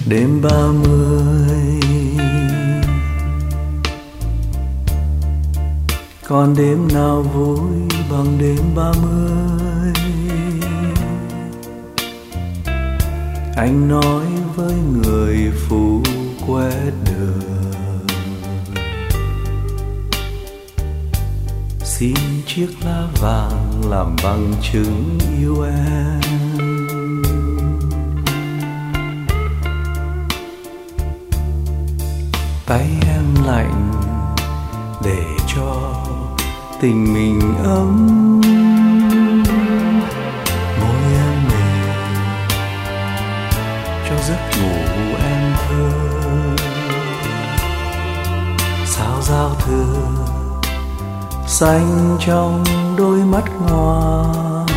Đêm 30 còn đêm nào vui bằng đêm 30. Anh nói với người phụ quét đường, xin chiếc lá vàng làm bằng chứng yêu em. Tay em lạnh để cho tình mình ấm, môi em mềm cho giấc ngủ em thơ. Sao giao thừa xanh trong đôi mắt ngoan.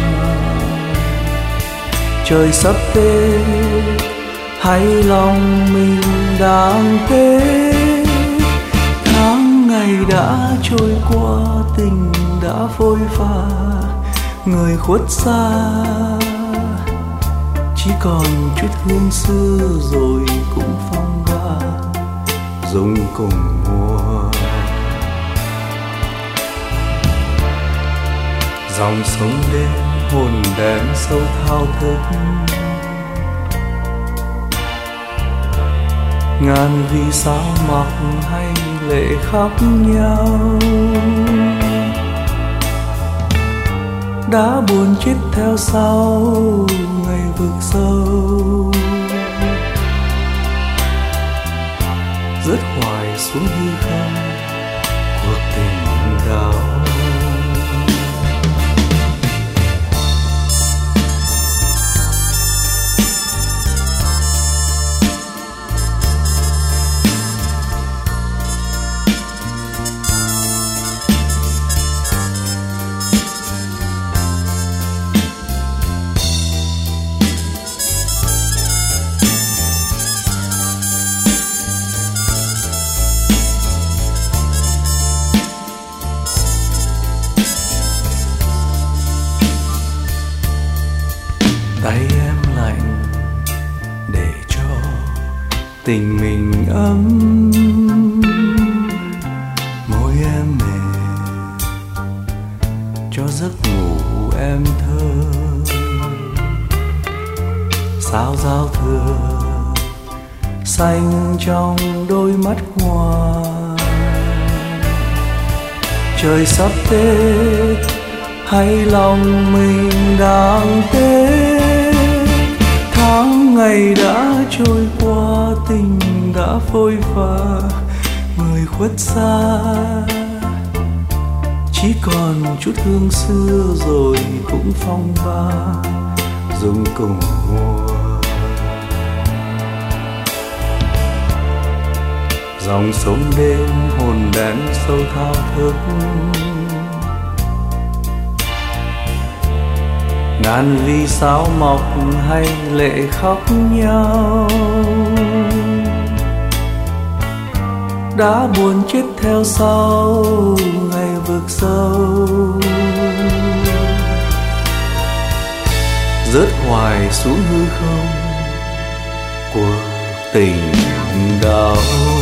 Trời sắp Tết hay lòng mình đang Tết. Tháng ngày đã trôi qua, tình đã phôi pha, người khuất xa chỉ còn chút hương xưa rồi cũng phong ba dùng cùng mùa. Dòng sông đêm hồn đèn sâu thao thức, ngàn vì sao mặc hay lệ khóc nhau. Đã buồn chết theo sau ngày vực sâu, rớt hoài xuống hư không cuộc tình đau. Tay em lạnh để cho tình mình ấm, môi em mềm cho giấc ngủ em thơ. Sao giao thừa xanh trong đôi mắt ngoan. Trời sắp Tết hay lòng mình đang Tết. Tháng ngày đã trôi qua, tình đã phôi pha, người khuất xa chỉ còn chút hương xưa rồi cũng phong ba dùng cùng mùa. Dòng sông đêm hồn đèn sâu thao thức, ngàn vì sao mọc hay lệ khóc nhau. Đã buồn chết theo sau ngày vực sâu, rớt hoài xuống hư không cuộc tình đau.